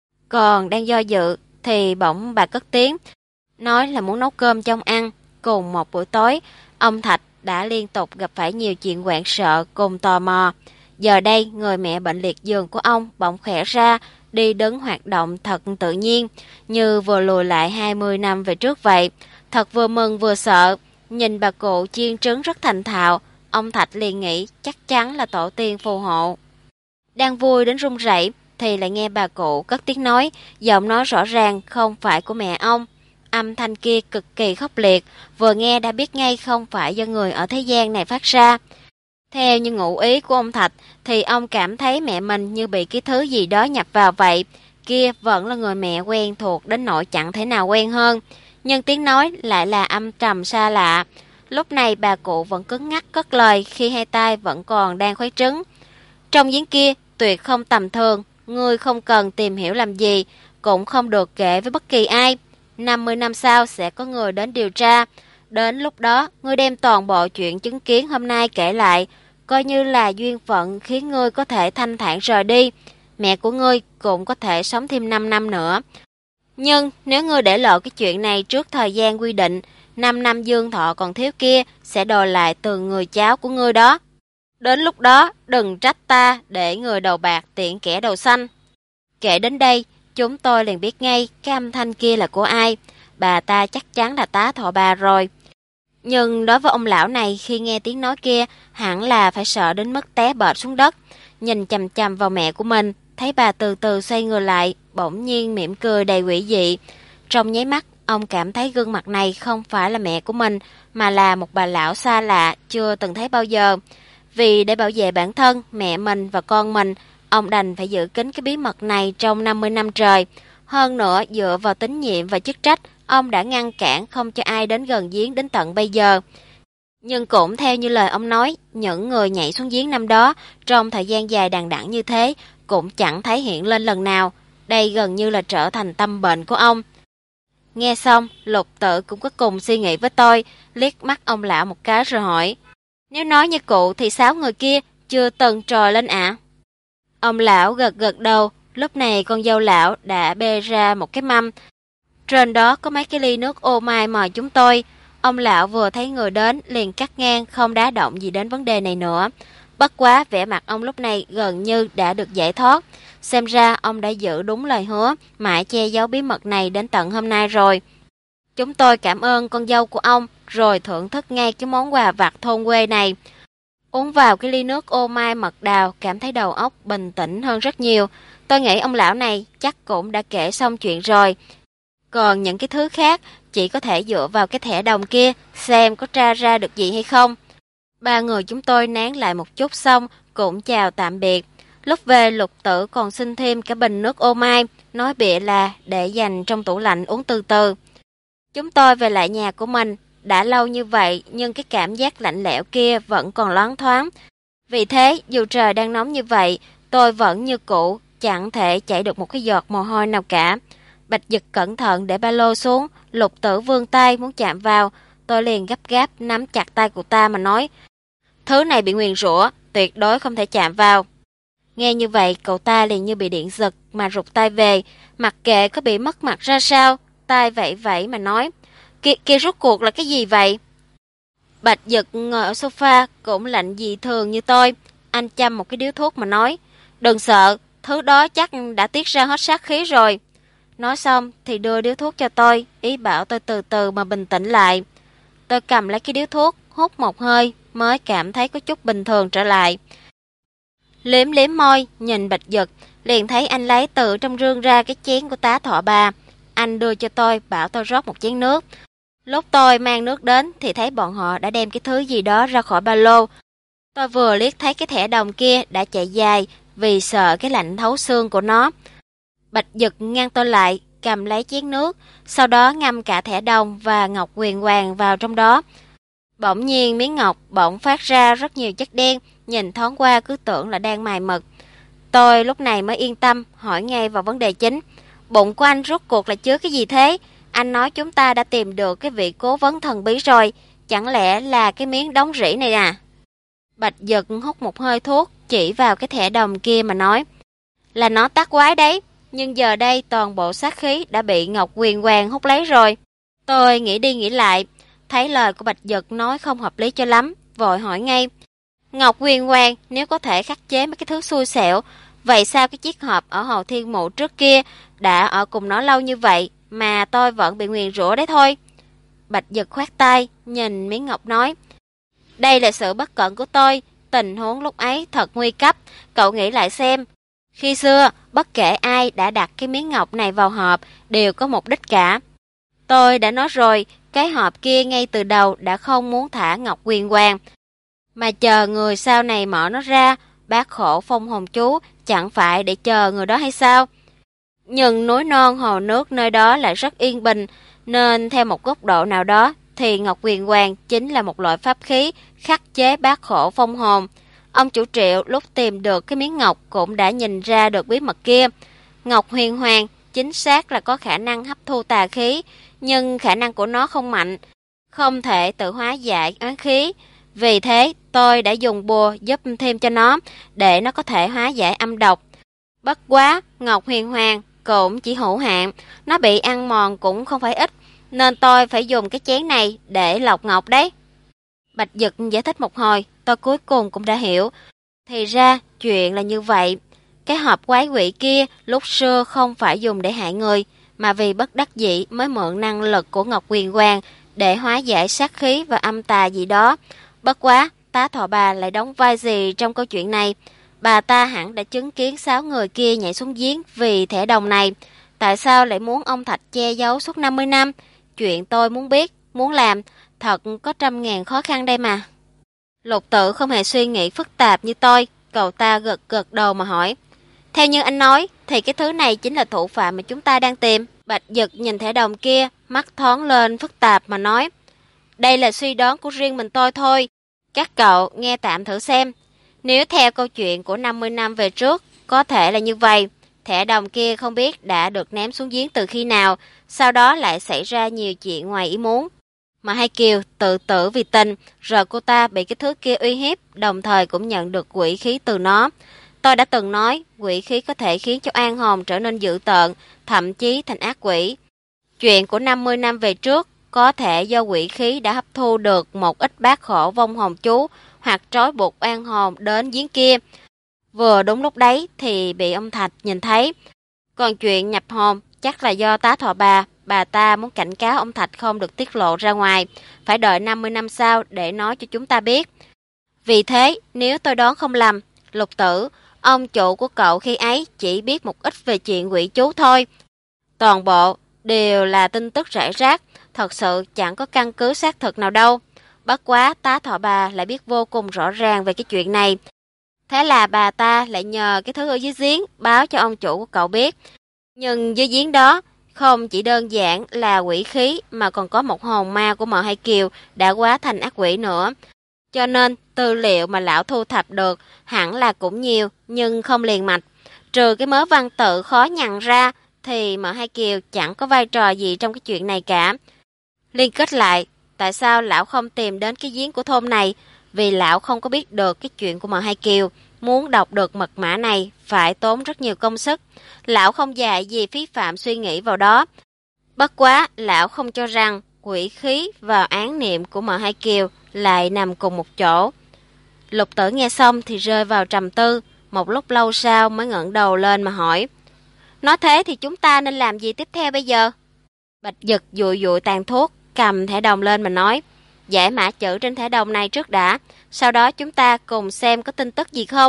Còn đang do dự thì bỗng bà cất tiếng, nói là muốn nấu cơm cho ông ăn. Cùng một buổi tối, ông Thạch đã liên tục gặp phải nhiều chuyện hoảng sợ cùng tò mò. Giờ đây, người mẹ bệnh liệt giường của ông bỗng khỏe ra, đi đứng hoạt động thật tự nhiên, như vừa lùi lại 20 năm về trước vậy. Thật vừa mừng vừa sợ, nhìn bà cụ chiên trứng rất thành thạo, ông Thạch liền nghĩ chắc chắn là tổ tiên phù hộ. Đang vui đến run rẩy thì lại nghe bà cụ cất tiếng nói, giọng nói rõ ràng không phải của mẹ ông. Âm thanh kia cực kỳ khốc liệt, vừa nghe đã biết ngay không phải do người ở thế gian này phát ra. Theo như ngụ ý của ông Thạch thì ông cảm thấy mẹ mình như bị cái thứ gì đó nhập vào vậy. Kia vẫn là người mẹ quen thuộc đến nỗi chẳng thể nào quen hơn. Nhưng tiếng nói lại là âm trầm xa lạ. Lúc này bà cụ vẫn cứng ngắc cất lời khi hai tay vẫn còn đang khuấy trứng. Trong giếng kia tuyệt không tầm thường, ngươi không cần tìm hiểu làm gì, cũng không được kể với bất kỳ ai. 50 năm sau sẽ có người đến điều tra. Đến lúc đó, ngươi đem toàn bộ chuyện chứng kiến hôm nay kể lại, coi như là duyên phận khiến ngươi có thể thanh thản rời đi. Mẹ của ngươi cũng có thể sống thêm 5 năm nữa. Nhưng nếu ngươi để lộ cái chuyện này trước thời gian quy định, 5 năm dương thọ còn thiếu kia sẽ đòi lại từ người cháu của ngươi đó. Đến lúc đó, đừng trách ta để người đầu bạc tiện kẻ đầu xanh. Kể đến đây, chúng tôi liền biết ngay cái âm thanh kia là của ai. Bà ta chắc chắn là tá thọ bà rồi. Nhưng đối với ông lão này khi nghe tiếng nói kia, hẳn là phải sợ đến mức té bệt xuống đất. Nhìn chằm chằm vào mẹ của mình, thấy bà từ từ xoay người lại, bỗng nhiên mỉm cười đầy quỷ dị. Trong nháy mắt, ông cảm thấy gương mặt này không phải là mẹ của mình, mà là một bà lão xa lạ, chưa từng thấy bao giờ. Vì để bảo vệ bản thân, mẹ mình và con mình, ông đành phải giữ kín cái bí mật này trong 50 năm trời. Hơn nữa, dựa vào tín nhiệm và chức trách, ông đã ngăn cản không cho ai đến gần giếng đến tận bây giờ. Nhưng cũng theo như lời ông nói, những người nhảy xuống giếng năm đó, trong thời gian dài đằng đẵng như thế, cũng chẳng thấy hiện lên lần nào. Đây gần như là trở thành tâm bệnh của ông. Nghe xong, Lục Tự cũng có cùng suy nghĩ với tôi, liếc mắt ông lão một cái rồi hỏi, nếu nói như cụ thì 6 người kia chưa từng trồi lên ạ? Ông lão gật gật đầu, lúc này con dâu lão đã bê ra một cái mâm. Trên đó có mấy cái ly nước ô mai mời chúng tôi. Ông lão vừa thấy người đến liền cắt ngang, không đá động gì đến vấn đề này nữa. Bất quá vẻ mặt ông lúc này gần như đã được giải thoát. Xem ra ông đã giữ đúng lời hứa, mãi che giấu bí mật này đến tận hôm nay rồi. Chúng tôi cảm ơn con dâu của ông, rồi thưởng thức ngay cái món quà vặt thôn quê này. Uống vào cái ly nước ô mai mật đào, cảm thấy đầu óc bình tĩnh hơn rất nhiều. Tôi nghĩ ông lão này chắc cũng đã kể xong chuyện rồi. Còn những cái thứ khác chỉ có thể dựa vào cái thẻ đồng kia xem có tra ra được gì hay không. Ba người chúng tôi nán lại một chút xong cũng chào tạm biệt. Lúc về Lục Tử còn xin thêm cả bình nước ô mai, nói bịa là để dành trong tủ lạnh uống từ từ. Chúng tôi về lại nhà của mình, đã lâu như vậy nhưng cái cảm giác lạnh lẽo kia vẫn còn loáng thoáng. Vì thế, dù trời đang nóng như vậy, tôi vẫn như cũ, chẳng thể chảy được một cái giọt mồ hôi nào cả. Bạch Dực cẩn thận để ba lô xuống, Lục Tử vươn tay muốn chạm vào, tôi liền gấp gáp nắm chặt tay của ta mà nói, thứ này bị nguyền rủa, tuyệt đối không thể chạm vào. Nghe như vậy, cậu ta liền như bị điện giật mà rụt tay về, mặc kệ có bị mất mặt ra sao, tay vẫy vẫy mà nói, kia rốt cuộc là cái gì vậy? Bạch Dực ngồi ở sofa cũng lạnh dị thường như tôi, anh châm một cái điếu thuốc mà nói, đừng sợ, thứ đó chắc đã tiết ra hết sát khí rồi. Nói xong thì đưa điếu thuốc cho tôi, ý bảo tôi từ từ mà bình tĩnh lại. Tôi cầm lấy cái điếu thuốc, hút một hơi, mới cảm thấy có chút bình thường trở lại. Liếm liếm môi, nhìn Bạch Dực, liền thấy anh lấy từ trong rương ra cái chén của tá thọ bà. Anh đưa cho tôi, bảo tôi rót một chén nước. Lúc tôi mang nước đến thì thấy bọn họ đã đem cái thứ gì đó ra khỏi ba lô. Tôi vừa liếc thấy cái thẻ đồng kia đã chạy dài vì sợ cái lạnh thấu xương của nó. Bạch Dực ngăn tôi lại, cầm lấy chén nước, sau đó ngâm cả thẻ đồng và ngọc huyền hoàng vào trong đó. Bỗng nhiên miếng ngọc bỗng phát ra rất nhiều chất đen, nhìn thoáng qua cứ tưởng là đang mài mực. Tôi lúc này mới yên tâm, hỏi ngay vào vấn đề chính. Bụng của anh rốt cuộc là chứa cái gì thế? Anh nói chúng ta đã tìm được cái vị cố vấn thần bí rồi, chẳng lẽ là cái miếng đóng rỉ này à? Bạch Dực hút một hơi thuốc, chỉ vào cái thẻ đồng kia mà nói. Là nó tác quái đấy, nhưng giờ đây toàn bộ sát khí đã bị Ngọc Huyền Hoàng hút lấy rồi. Tôi nghĩ đi nghĩ lại, thấy lời của Bạch Dực nói không hợp lý cho lắm, vội hỏi ngay. Ngọc Huyền Hoàng nếu có thể khắc chế mấy cái thứ xui xẻo, vậy sao cái chiếc hộp ở Hồ Thiên Mộ trước kia đã ở cùng nó lâu như vậy mà tôi vẫn bị nguyền rủa đấy thôi? Bạch Dực khoát tay, nhìn miếng ngọc nói. Đây là sự bất cẩn của tôi, tình huống lúc ấy thật nguy cấp, cậu nghĩ lại xem. Khi xưa, bất kể ai đã đặt cái miếng ngọc này vào hộp đều có mục đích cả. Tôi đã nói rồi, cái hộp kia ngay từ đầu đã không muốn thả Ngọc Huyền Hoàng, mà chờ người sau này mở nó ra, bác khổ phong hồn chú, chẳng phải để chờ người đó hay sao? Nhưng núi non hồ nước nơi đó lại rất yên bình, nên theo một góc độ nào đó thì Ngọc Huyền Hoàng chính là một loại pháp khí khắc chế bác khổ phong hồn. Ông chủ Triệu lúc tìm được cái miếng ngọc cũng đã nhìn ra được bí mật kia. Ngọc Huyền Hoàng chính xác là có khả năng hấp thu tà khí, nhưng khả năng của nó không mạnh, không thể tự hóa giải oán khí. Vì thế tôi đã dùng bùa giúp thêm cho nó, để nó có thể hóa giải âm độc. Bất quá, Ngọc Huyền Hoàng cũng chỉ hữu hạn, nó bị ăn mòn cũng không phải ít, nên tôi phải dùng cái chén này để lọc ngọc đấy. Bạch Dực giải thích một hồi, tôi cuối cùng cũng đã hiểu. Thì ra, chuyện là như vậy. Cái hộp quái quỷ kia lúc xưa không phải dùng để hại người, mà vì bất đắc dĩ mới mượn năng lực của Ngọc Huyền Hoàng để hóa giải sát khí và âm tà gì đó. Bất quá, tá thọ bà lại đóng vai gì trong câu chuyện này? Bà ta hẳn đã chứng kiến 6 người kia nhảy xuống giếng vì thẻ đồng này. Tại sao lại muốn ông Thạch che giấu suốt 50 năm? Chuyện tôi muốn biết, muốn làm, thật có trăm ngàn khó khăn đây mà. Lục Tự không hề suy nghĩ phức tạp như tôi, cậu ta gật gật đầu mà hỏi. Theo như anh nói, thì cái thứ này chính là thủ phạm mà chúng ta đang tìm. Bạch Dực nhìn thẻ đồng kia, mắt thoáng lên phức tạp mà nói. Đây là suy đoán của riêng mình tôi thôi. Các cậu nghe tạm thử xem. Nếu theo câu chuyện của 50 năm về trước, có thể là như vậy. Thẻ đồng kia không biết đã được ném xuống giếng từ khi nào, sau đó lại xảy ra nhiều chuyện ngoài ý muốn. Mà Hai Kiều tự tử vì tình, rồi cô ta bị cái thứ kia uy hiếp, đồng thời cũng nhận được quỷ khí từ nó. Tôi đã từng nói, quỷ khí có thể khiến cho oan hồn trở nên dữ tợn, thậm chí thành ác quỷ. Chuyện của 50 năm về trước, có thể do quỷ khí đã hấp thu được một ít bát khổ vong hồn chú, hoặc trói buộc oan hồn đến giếng kia. Vừa đúng lúc đấy thì bị ông Thạch nhìn thấy. Còn chuyện nhập hồn chắc là do tá thọ bà ta muốn cảnh cáo ông Thạch không được tiết lộ ra ngoài, phải đợi 50 năm sau để nói cho chúng ta biết. Vì thế, nếu tôi đoán không lầm, Lục Tử, ông chủ của cậu khi ấy chỉ biết một ít về chuyện quỷ chú thôi. Toàn bộ đều là tin tức rải rác, thật sự chẳng có căn cứ xác thực nào đâu. Bất quá tá thọ bà lại biết vô cùng rõ ràng về cái chuyện này. Thế là bà ta lại nhờ cái thứ ở dưới giếng báo cho ông chủ của cậu biết. Nhưng dưới giếng đó không chỉ đơn giản là quỷ khí mà còn có một hồn ma của mợ Hai Kiều đã hóa thành ác quỷ nữa. Cho nên tư liệu mà lão thu thập được hẳn là cũng nhiều nhưng không liền mạch. Trừ cái mớ văn tự khó nhận ra thì mợ Hai Kiều chẳng có vai trò gì trong cái chuyện này cả. Liên kết lại, tại sao lão không tìm đến cái giếng của thôn này? Vì lão không có biết được cái chuyện của mợ Hai Kiều. Muốn đọc được mật mã này phải tốn rất nhiều công sức. Lão không dạy gì phí phạm suy nghĩ vào đó. Bất quá, lão không cho rằng quỷ khí và án niệm của mợ Hai Kiều lại nằm cùng một chỗ. Lục Tử nghe xong thì rơi vào trầm tư. Một lúc lâu sau mới ngẩng đầu lên mà hỏi. Nói thế thì chúng ta nên làm gì tiếp theo bây giờ? Bạch Dực dụi dụi tàn thuốc, cầm thẻ đồng lên mà nói. Giải mã chữ trên thẻ đồng này trước đã, sau đó chúng ta cùng xem có tin tức gì không.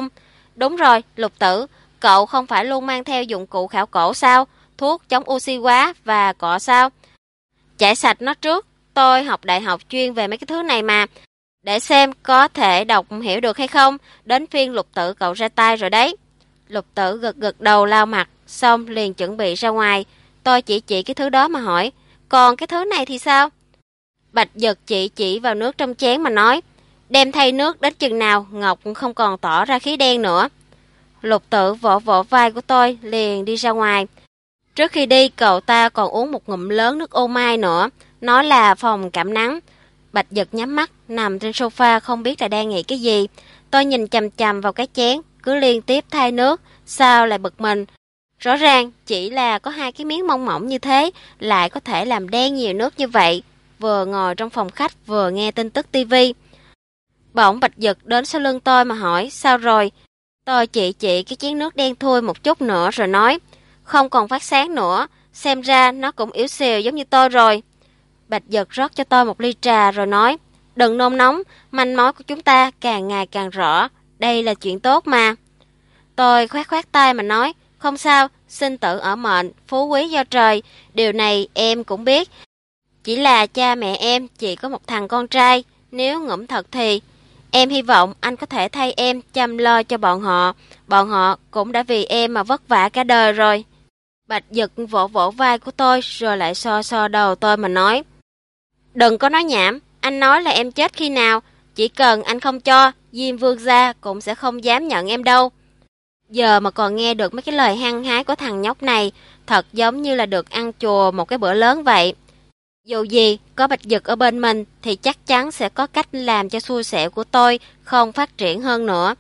Đúng rồi, Lục Tử, cậu không phải luôn mang theo dụng cụ khảo cổ sao? Thuốc chống oxy hóa và cọ sao? Chạy sạch nó trước, tôi học đại học chuyên về mấy cái thứ này mà. Để xem có thể đọc hiểu được hay không, đến phiên Lục Tử cậu ra tay rồi đấy. Lục Tử gật gật đầu lau mặt, xong liền chuẩn bị ra ngoài. Tôi chỉ cái thứ đó mà hỏi, còn cái thứ này thì sao? Bạch Dật chỉ vào nước trong chén mà nói, đem thay nước đến chừng nào Ngọc không còn tỏ ra khí đen nữa. Lục Tử vỗ vỗ vai của tôi liền đi ra ngoài. Trước khi đi cậu ta còn uống một ngụm lớn nước ô mai nữa, nói là phòng cảm nắng. Bạch Dật nhắm mắt nằm trên sofa không biết là đang nghĩ cái gì. Tôi nhìn chằm chằm vào cái chén, cứ liên tiếp thay nước, sao lại bực mình. Rõ ràng chỉ là có 2 cái miếng mỏng mỏng như thế, lại có thể làm đen nhiều nước như vậy. Vừa ngồi trong phòng khách vừa nghe tin tức tivi. Bỗng Bạch Dật đến sau lưng tôi mà hỏi, sao rồi? Tôi chỉ cái chén nước đen thui một chút nữa rồi nói, không còn phát sáng nữa, xem ra nó cũng yếu xìu giống như tôi rồi. Bạch Dật rót cho tôi một ly trà rồi nói, đừng nôn nóng, manh mối của chúng ta càng ngày càng rõ, đây là chuyện tốt mà. Tôi khoát tay mà nói, không sao, sinh tử ở mệnh, phú quý do trời, điều này em cũng biết. Chỉ là cha mẹ em chỉ có một thằng con trai, nếu ngẫm thật thì em hy vọng anh có thể thay em chăm lo cho bọn họ cũng đã vì em mà vất vả cả đời rồi. Bạch Dật vỗ vỗ vai của tôi rồi lại so đầu tôi mà nói, đừng có nói nhảm, anh nói là em chết khi nào, chỉ cần anh không cho, Diêm Vương gia cũng sẽ không dám nhận em đâu. Giờ mà còn nghe được mấy cái lời hăng hái của thằng nhóc này, thật giống như là được ăn chùa một cái bữa lớn vậy. Dù gì, có Bạch Dật ở bên mình thì chắc chắn sẽ có cách làm cho xui xẻo của tôi không phát triển hơn nữa.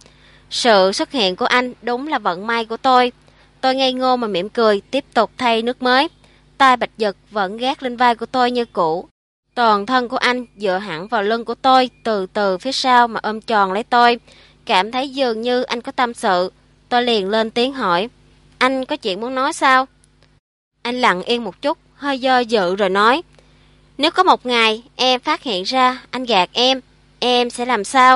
Sự xuất hiện của anh đúng là vận may của tôi. Tôi ngây ngô mà mỉm cười, tiếp tục thay nước mới. Tay Bạch Dật vẫn gác lên vai của tôi như cũ. Toàn thân của anh dựa hẳn vào lưng của tôi, từ từ phía sau mà ôm tròn lấy tôi. Cảm thấy dường như anh có tâm sự. Tôi liền lên tiếng hỏi, anh có chuyện muốn nói sao? Anh lặng yên một chút, hơi do dự rồi nói, nếu có một ngày em phát hiện ra anh gạt em sẽ làm sao?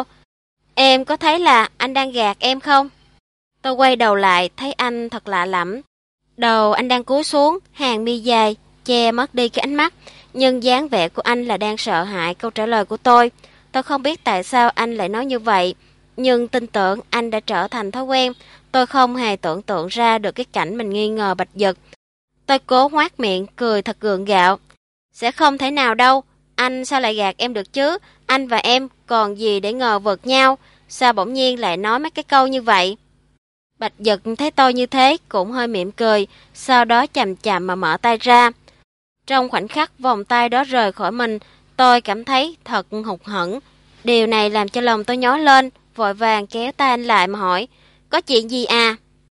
Em có thấy là anh đang gạt em không? Tôi quay đầu lại thấy anh thật lạ lẫm. Đầu anh đang cúi xuống, hàng mi dài, che mất đi cái ánh mắt. Nhưng dáng vẻ của anh là đang sợ hãi câu trả lời của tôi. Tôi không biết tại sao anh lại nói như vậy. Nhưng tin tưởng anh đã trở thành thói quen. Tôi không hề tưởng tượng ra được cái cảnh mình nghi ngờ Bạch Dật. Tôi cố ngoác miệng, cười thật gượng gạo. Sẽ không thể nào đâu, anh sao lại gạt em được chứ? Anh và em còn gì để ngờ vực nhau? Sao bỗng nhiên lại nói mấy cái câu như vậy? Bạch Dật thấy tôi như thế cũng hơi mỉm cười, sau đó chậm chậm mà mở tay ra. Trong khoảnh khắc vòng tay đó rời khỏi mình, tôi cảm thấy thật hụt hẫng. Điều này làm cho lòng tôi nhói lên, vội vàng kéo tay anh lại mà hỏi, có chuyện gì à?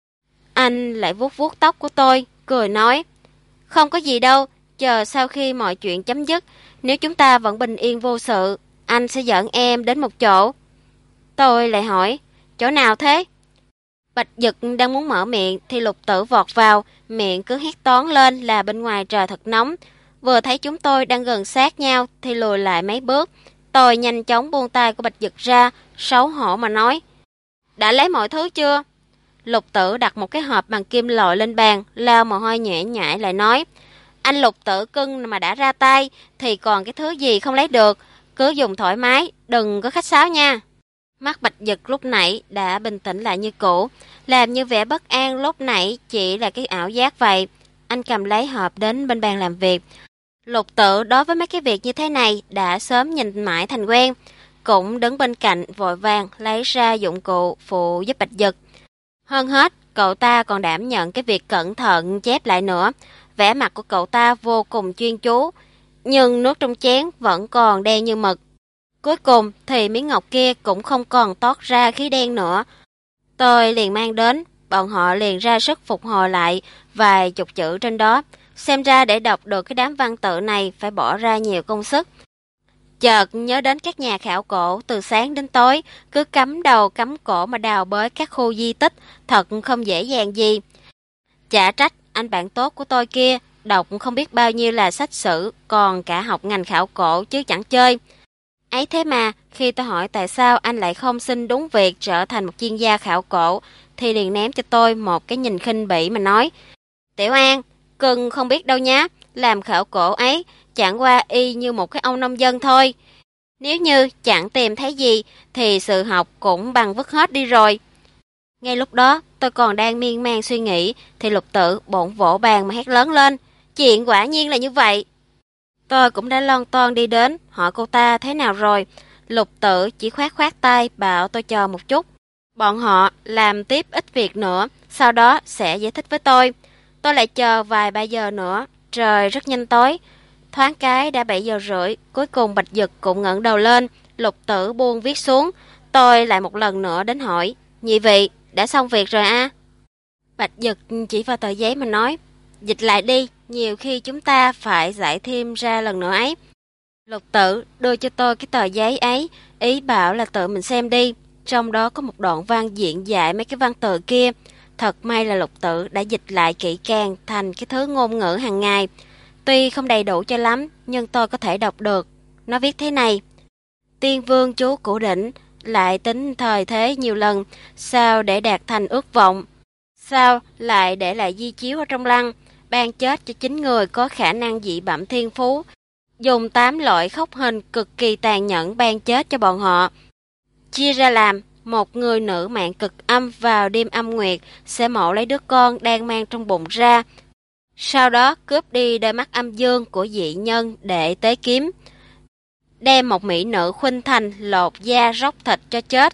Anh lại vuốt vuốt tóc của tôi, cười nói, không có gì đâu, chờ sau khi mọi chuyện chấm dứt, nếu chúng ta vẫn bình yên vô sự, anh sẽ dẫn em đến một chỗ. Tôi lại hỏi, chỗ nào thế? Bạch Dật đang muốn mở miệng thì Lục Tử vọt vào, miệng cứ hét toáng lên là bên ngoài trời thật nóng. Vừa thấy chúng tôi đang gần sát nhau thì lùi lại mấy bước. Tôi nhanh chóng buông tay của Bạch Dật ra, xấu hổ mà nói, đã lấy mọi thứ chưa? Lục Tử đặt một cái hộp bằng kim loại lên bàn, lau mồ hôi nhễ nhại lại nói, anh Lục Tử cưng mà đã ra tay thì còn cái thứ gì không lấy được, cứ dùng thoải mái, đừng có khách sáo nha. Mắt Bạch Dật lúc nãy đã bình tĩnh lại như cũ, làm như vẻ bất an lúc nãy chỉ là cái ảo giác vậy. Anh cầm lấy hộp đến bên bàn làm việc. Lục Tử đối với mấy cái việc như thế này đã sớm nhìn mãi thành quen, cũng đứng bên cạnh vội vàng lấy ra dụng cụ phụ giúp Bạch Dật. Hơn hết, cậu ta còn đảm nhận cái việc cẩn thận chép lại nữa. Vẻ mặt của cậu ta vô cùng chuyên chú, nhưng nước trong chén vẫn còn đen như mực. Cuối cùng thì miếng ngọc kia cũng không còn toát ra khí đen nữa. Tôi liền mang đến, bọn họ liền ra sức phục hồi lại vài chục chữ trên đó. Xem ra để đọc được cái đám văn tự này phải bỏ ra nhiều công sức. Chợt nhớ đến các nhà khảo cổ từ sáng đến tối, cứ cắm đầu cắm cổ mà đào bới các khu di tích, thật không dễ dàng gì. Chả trách anh bạn tốt của tôi kia, đọc không biết bao nhiêu là sách sử, còn cả học ngành khảo cổ chứ chẳng chơi. Ấy thế mà, khi tôi hỏi tại sao anh lại không xin đúng việc trở thành một chuyên gia khảo cổ, thì liền ném cho tôi một cái nhìn khinh bỉ mà nói, Tiểu An, cưng không biết đâu nhá, làm khảo cổ ấy chẳng qua y như một cái ông nông dân thôi. Nếu như chẳng tìm thấy gì thì sự học cũng bằng vứt hết đi rồi. Ngay lúc đó tôi còn đang miên man suy nghĩ thì Lục Tự bỗng vỗ bàn mà hét lớn lên. Chuyện quả nhiên là như vậy. Tôi cũng đã lon ton đi đến hỏi cô ta thế nào rồi. Lục Tự chỉ khoát khoát tay bảo tôi chờ một chút. Bọn họ làm tiếp ít việc nữa, sau đó sẽ giải thích với tôi. Tôi lại chờ vài ba giờ nữa, trời rất nhanh tối. Thoáng cái đã 7 giờ rưỡi, cuối cùng Bạch Dực cũng ngẩng đầu lên, Lục Tử buông viết xuống. Tôi lại một lần nữa đến hỏi, nhị vị, đã xong việc rồi à? Bạch Dực chỉ vào tờ giấy mà nói, dịch lại đi, nhiều khi chúng ta phải giải thêm ra lần nữa ấy. Lục Tử đưa cho tôi cái tờ giấy ấy, ý bảo là tự mình xem đi. Trong đó có một đoạn văn diễn giải mấy cái văn từ kia. Thật may là Lục Tử đã dịch lại kỹ càng thành cái thứ ngôn ngữ hàng ngày. Tuy không đầy đủ cho lắm, nhưng tôi có thể đọc được. Nó viết thế này. Tiên vương chú Cửu Đỉnh lại tính thời thế nhiều lần, sao để đạt thành ước vọng? Sao lại để lại di chiếu ở trong lăng, ban chết cho 9 người có khả năng dị bẩm thiên phú, dùng 8 loại khốc hình cực kỳ tàn nhẫn ban chết cho bọn họ. Chia ra làm, một người nữ mạng cực âm vào đêm âm nguyệt sẽ mổ lấy đứa con đang mang trong bụng ra, sau đó cướp đi đôi mắt âm dương của dị nhân để tế kiếm, đem một mỹ nữ khuynh thành lột da róc thịt cho chết,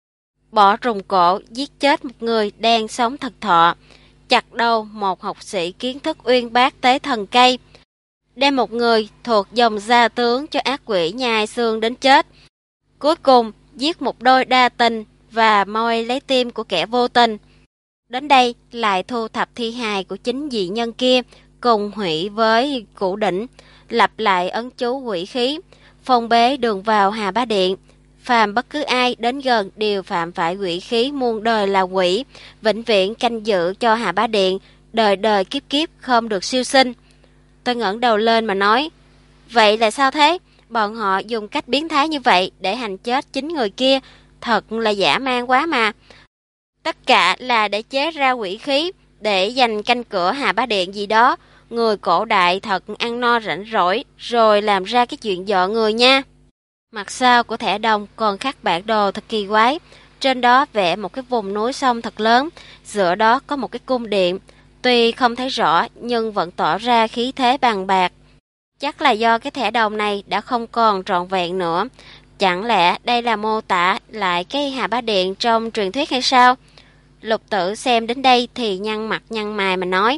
bỏ trùng cổ giết chết một người đang sống thật thọ, chặt đầu một học sĩ kiến thức uyên bác tế thần cây, đem một người thuộc dòng gia tướng cho ác quỷ nhai xương đến chết, cuối cùng giết một đôi đa tình và moi lấy tim của kẻ vô tình. Đến đây lại thu thập thi hài của chính dị nhân kia, cùng hủy với Cửu Đỉnh, lặp lại ấn chú quỷ khí, phong bế đường vào Hà Bá Điện. Phàm bất cứ ai đến gần đều phạm phải quỷ khí muôn đời là quỷ, vĩnh viễn canh giữ cho Hà Bá Điện, đời đời kiếp kiếp không được siêu sinh. Tôi ngẩng đầu lên mà nói, vậy là sao thế? Bọn họ dùng cách biến thái như vậy để hành chết 9 người kia, thật là dã man quá mà. Tất cả là để chế ra quỷ khí, để dành canh cửa Hà Bá Điện gì đó. Người cổ đại thật ăn no rảnh rỗi, rồi làm ra cái chuyện dọ người nha. Mặt sau của thẻ đồng còn khắc bản đồ thật kỳ quái. Trên đó vẽ một cái vùng núi sông thật lớn, giữa đó có một cái cung điện. Tuy không thấy rõ, nhưng vẫn tỏ ra khí thế bằng bạc. Chắc là do cái thẻ đồng này đã không còn trọn vẹn nữa. Chẳng lẽ đây là mô tả lại cái Hà Bá Điện trong truyền thuyết hay sao? Lục Tử xem đến đây thì nhăn mặt nhăn mày mà nói,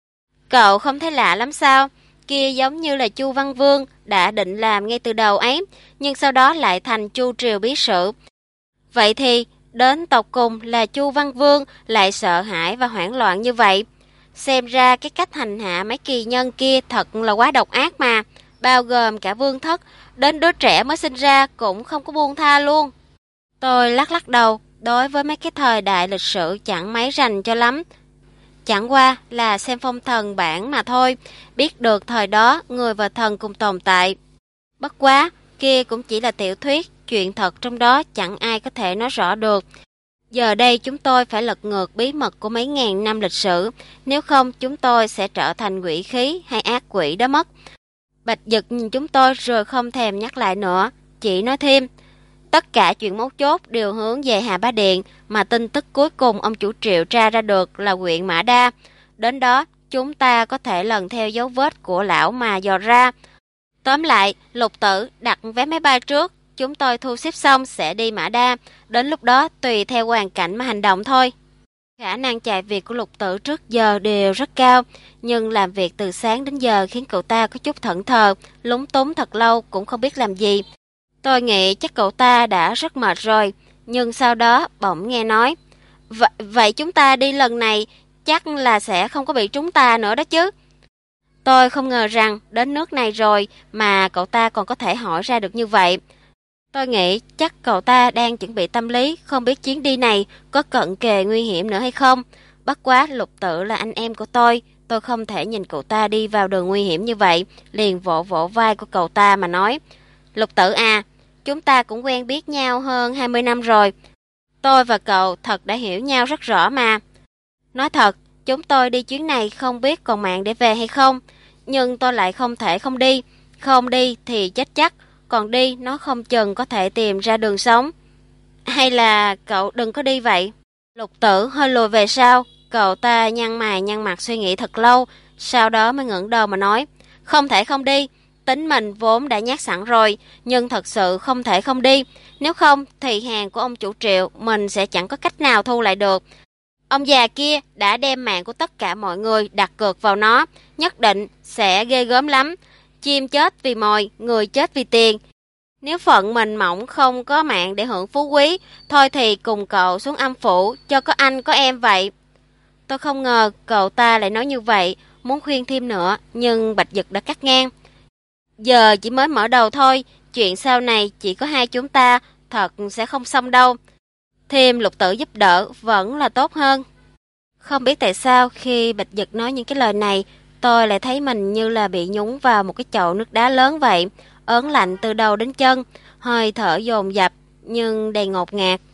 cậu không thấy lạ lắm sao? Kia giống như là Chu Văn Vương đã định làm ngay từ đầu ấy, nhưng sau đó lại thành Chu Triều Bí Sử. Vậy thì đến tột cùng là Chu Văn Vương lại sợ hãi và hoảng loạn như vậy. Xem ra cái cách hành hạ mấy kỳ nhân kia thật là quá độc ác mà, bao gồm cả Vương Thất, đến đứa trẻ mới sinh ra cũng không có buông tha luôn. Tôi lắc lắc đầu, đối với mấy cái thời đại lịch sử chẳng mấy rành cho lắm. Chẳng qua là xem phong thần bản mà thôi, biết được thời đó người và thần cùng tồn tại. Bất quá, kia cũng chỉ là tiểu thuyết, chuyện thật trong đó chẳng ai có thể nói rõ được. Giờ đây chúng tôi phải lật ngược bí mật của mấy ngàn năm lịch sử, nếu không chúng tôi sẽ trở thành quỷ khí hay ác quỷ đó mất. Bạch Dực nhìn chúng tôi rồi không thèm nhắc lại nữa, chỉ nói thêm, tất cả chuyện mấu chốt đều hướng về Hà Bá Điện, mà tin tức cuối cùng ông chủ Triệu tra ra được là huyện Mã Đa. Đến đó, chúng ta có thể lần theo dấu vết của lão mà dò ra. Tóm lại, Lục Tử đặt vé máy bay trước, chúng tôi thu xếp xong sẽ đi Mã Đa, đến lúc đó tùy theo hoàn cảnh mà hành động thôi. Khả năng chạy việc của Lục Tử trước giờ đều rất cao, nhưng làm việc từ sáng đến giờ khiến cậu ta có chút thẫn thờ, lúng túng thật lâu cũng không biết làm gì. Tôi nghĩ chắc cậu ta đã rất mệt rồi, nhưng sau đó bỗng nghe nói, vậy chúng ta đi lần này chắc là sẽ không có bị trúng tà nữa đó chứ. Tôi không ngờ rằng đến nước này rồi mà cậu ta còn có thể hỏi ra được như vậy. Tôi nghĩ chắc cậu ta đang chuẩn bị tâm lý, không biết chuyến đi này có cận kề nguy hiểm nữa hay không. Bất quá Lục Tự là anh em của tôi không thể nhìn cậu ta đi vào đường nguy hiểm như vậy, liền vỗ vỗ vai của cậu ta mà nói, Lục Tự à, chúng ta cũng quen biết nhau hơn 20 năm rồi. Tôi và cậu thật đã hiểu nhau rất rõ mà. Nói thật, chúng tôi đi chuyến này không biết còn mạng để về hay không, nhưng tôi lại không thể không đi. Không đi thì chết chắc, còn đi nó không chừng có thể tìm ra đường sống. Hay là cậu đừng có đi vậy. Lục Tử hơi lùi về sau, cậu ta nhăn mày nhăn mặt suy nghĩ thật lâu, sau đó mới ngẩng đầu mà nói, không thể không đi, tính mình vốn đã nhát sẵn rồi, nhưng thật sự không thể không đi, nếu không thì hàng của ông chủ Triệu mình sẽ chẳng có cách nào thu lại được. Ông già kia đã đem mạng của tất cả mọi người đặt cược vào nó, nhất định sẽ ghê gớm lắm. Chim chết vì mồi, người chết vì tiền. Nếu phận mình mỏng không có mạng để hưởng phú quý, thôi thì cùng cậu xuống âm phủ cho có anh có em vậy. Tôi không ngờ cậu ta lại nói như vậy, muốn khuyên thêm nữa, nhưng Bạch Dực đã cắt ngang. Giờ chỉ mới mở đầu thôi, chuyện sau này chỉ có hai chúng ta, thật sẽ không xong đâu. Thêm Lục Tử giúp đỡ vẫn là tốt hơn. Không biết tại sao khi Bạch Dực nói những cái lời này, tôi lại thấy mình như là bị nhúng vào một cái chậu nước đá lớn vậy, ớn lạnh từ đầu đến chân, hơi thở dồn dập nhưng đầy ngột ngạt.